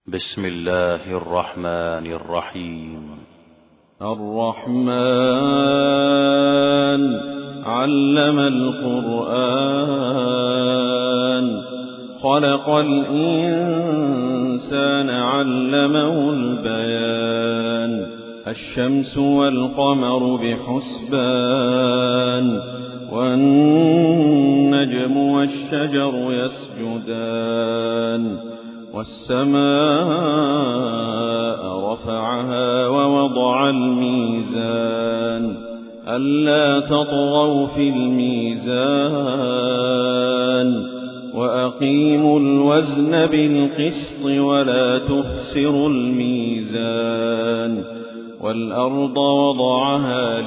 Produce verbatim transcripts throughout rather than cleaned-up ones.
بسم الله الرحمن الرحيم. الرحمن علم القرآن خلق الإنسان علمه البيان الشمس والقمر بحسبان والنجم والشجر يسجدان والسماء رفعها ووضع الميزان ألا تطغوا في الميزان وأقيموا الوزن بالقسط ولا تخسروا الميزان والأرض وضعها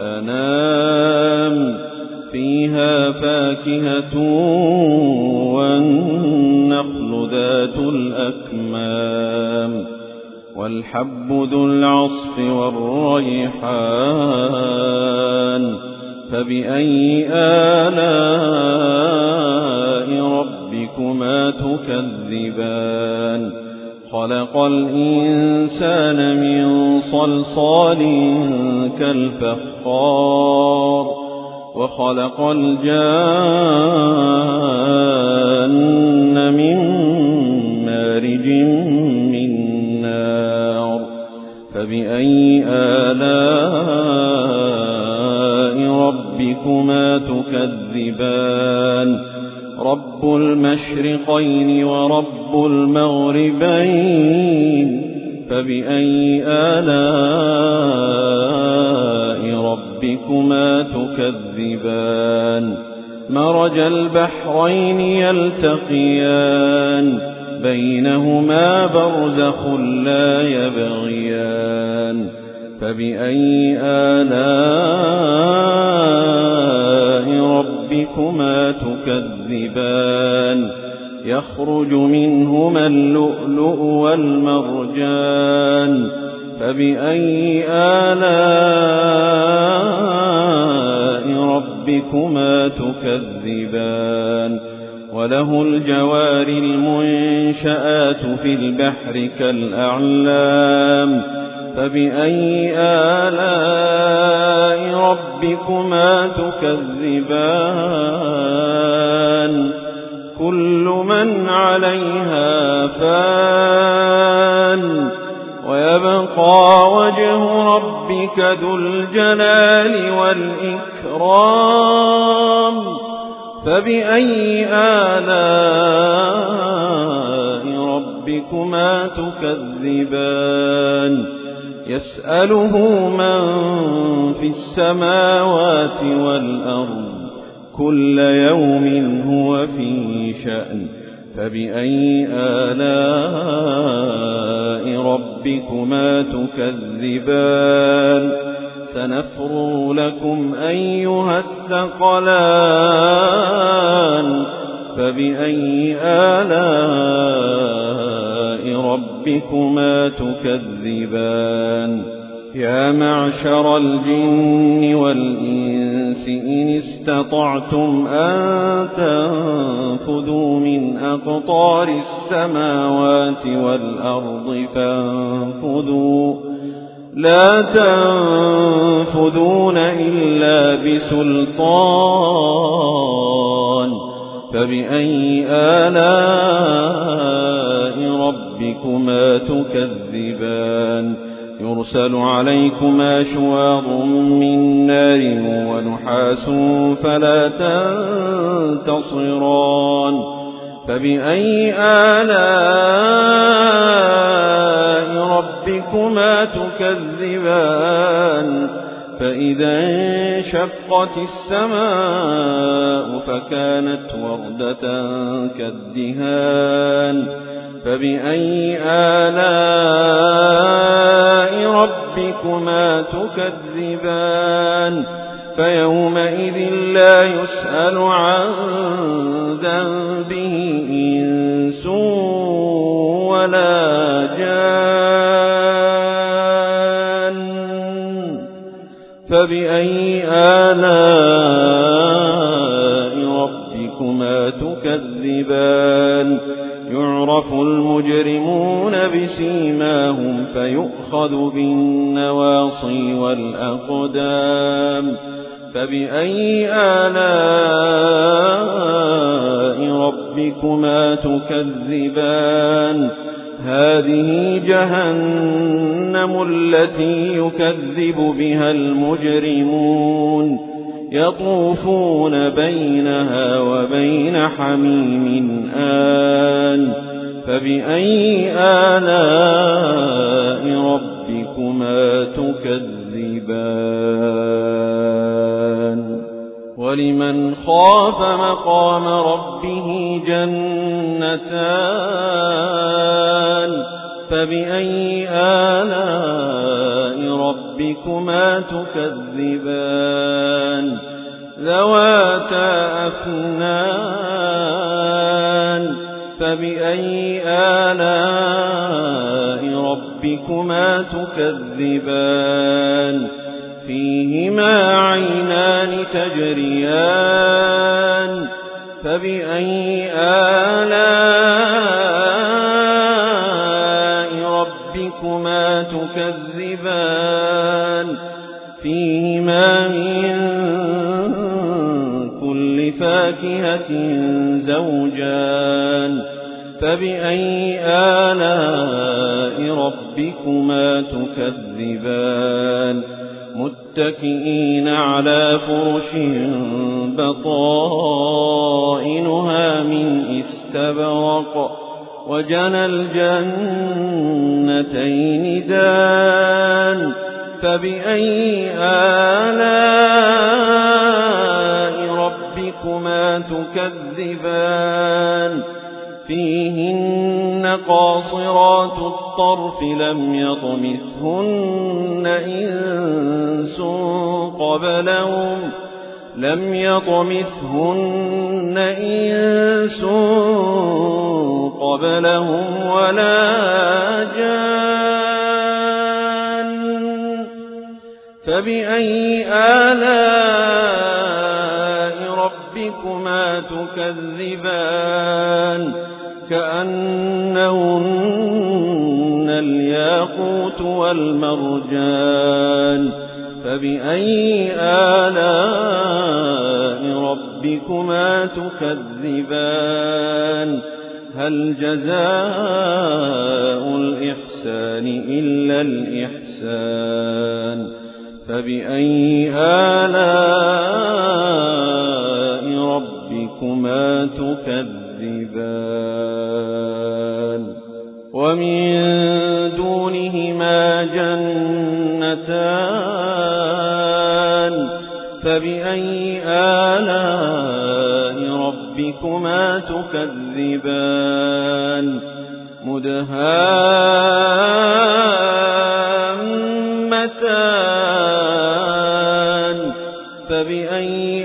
للأنام فيها فاكهة والنخل ذات الأكمام والحب ذو العصف والريحان فبأي آلاء ربكما تكذبان خلق الإنسان من صلصال كالفخار وخلق الجان من مارج من نار فبأي آلاء ربكما تكذبان رب المشرقين ورب المغربين فبأي آلاء ربكما تكذبان مرج البحرين يلتقيان بينهما برزخ لا يبغيان فبأي آلاء ربكما تكذبان يخرج منهما اللؤلؤ والمرجان فبأي آلاء ربكما تكذبان وله الجوار المنشآت في البحر كالأعلام فبأي آلاء ربكما تكذبان كل من عليها فان ويبقى وجه ربك ذو الجلال والإكرام فبأي آلاء ربكما تكذبان يسأله من في السماوات والأرض كل يوم هو في شأن فبأي آلاء ربكما تكذبان سنفرغ لكم أيها الثقلان فبأي آلاء ربكما تكذبان يا معشر الجن والإنس إن استطعتم أن تنفذوا من أقطار السماوات والأرض فانفذوا لا تنفذون إلا بسلطان فبأي آلاء ربكما تكذبان يرسل عليكما شواظ من نار ونحاس فلا تنتصران فبأي آلاء ربكما تكذبان فإذا انشقت السماء فكانت وردة كالدهان فبأي آلاء ربكما تكذبان فيومئذ لا يسأل عن ذنبه إنس ولا جان فبأي آلاء ربكما تكذبان يعرف المجرمون بسيماهم فيؤخذ بالنواصي والأقدام فبأي آلاء ربكما تكذبان هذه جهنم التي يكذب بها المجرمون يطوفون بينها وبين حميم آن فبأي آلاء ربكما تكذبان ولمن خاف مقام ربه جنتان فبأي آلاء ربكما تكذبان ذواتا أفنان فبأي آلاء ربكما تكذبان فيهما عينان تجريان فبأي آلاء ربكما تكذبان فيهما من كل فاكهة زوجان فبأي آلاء ربكما تكذبان متكئين على فرش بطائنها من استبرق وجنى الجنتين دان فبأي آلاء ربكما تكذبان فيهن قاصرات الطرف لم يطمثهن إنس قبلهم لم يطمثهن إنس قبلهم ولا جان فبأي آلاء ربكما تكذبان كأنهن الياقوت والمرجان فبأي آلاء ربكما تكذبان هل جزاء الإحسان إلا الإحسان فبأي آلاء ربكما تكذبان ومن دونهما جنتان فبأي آلاء ربكما تكذبان مدهامتان فبأي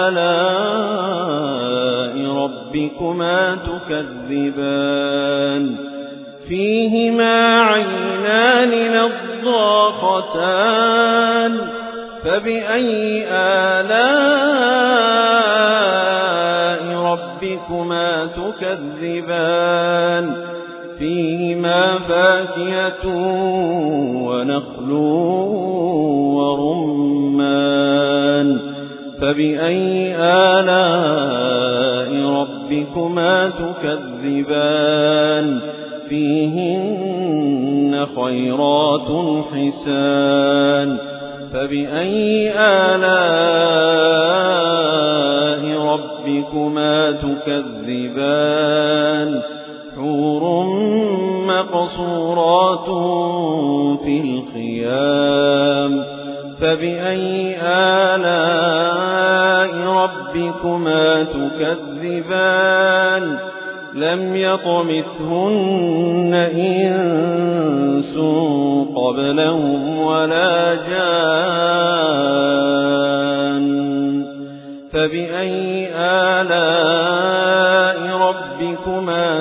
آلاء ربكما تكذبان فيهما عينان نضاختان فبأي آلاء ربكما تكذبان فيهما فاكهة ونخل ورمان فبأي آلاء ربكما تكذبان فيهن خيرات حسان فبأي آلاء ربكما تكذبان حور مقصورات في الخيام فبأي آلاء ربكما تكذبان لم يطمثهن إنس قبلهم ولا جان فبأي آلاء ربكما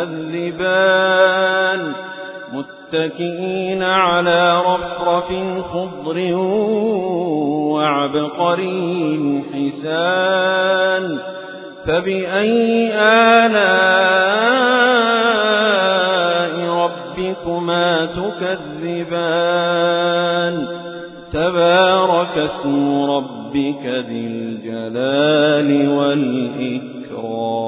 تكذبان متكئين على رفرف خضر وعبقري حسان فبأي آلاء ربكما تكذبان تبارك اسم ربك ذي الجلال والإكرام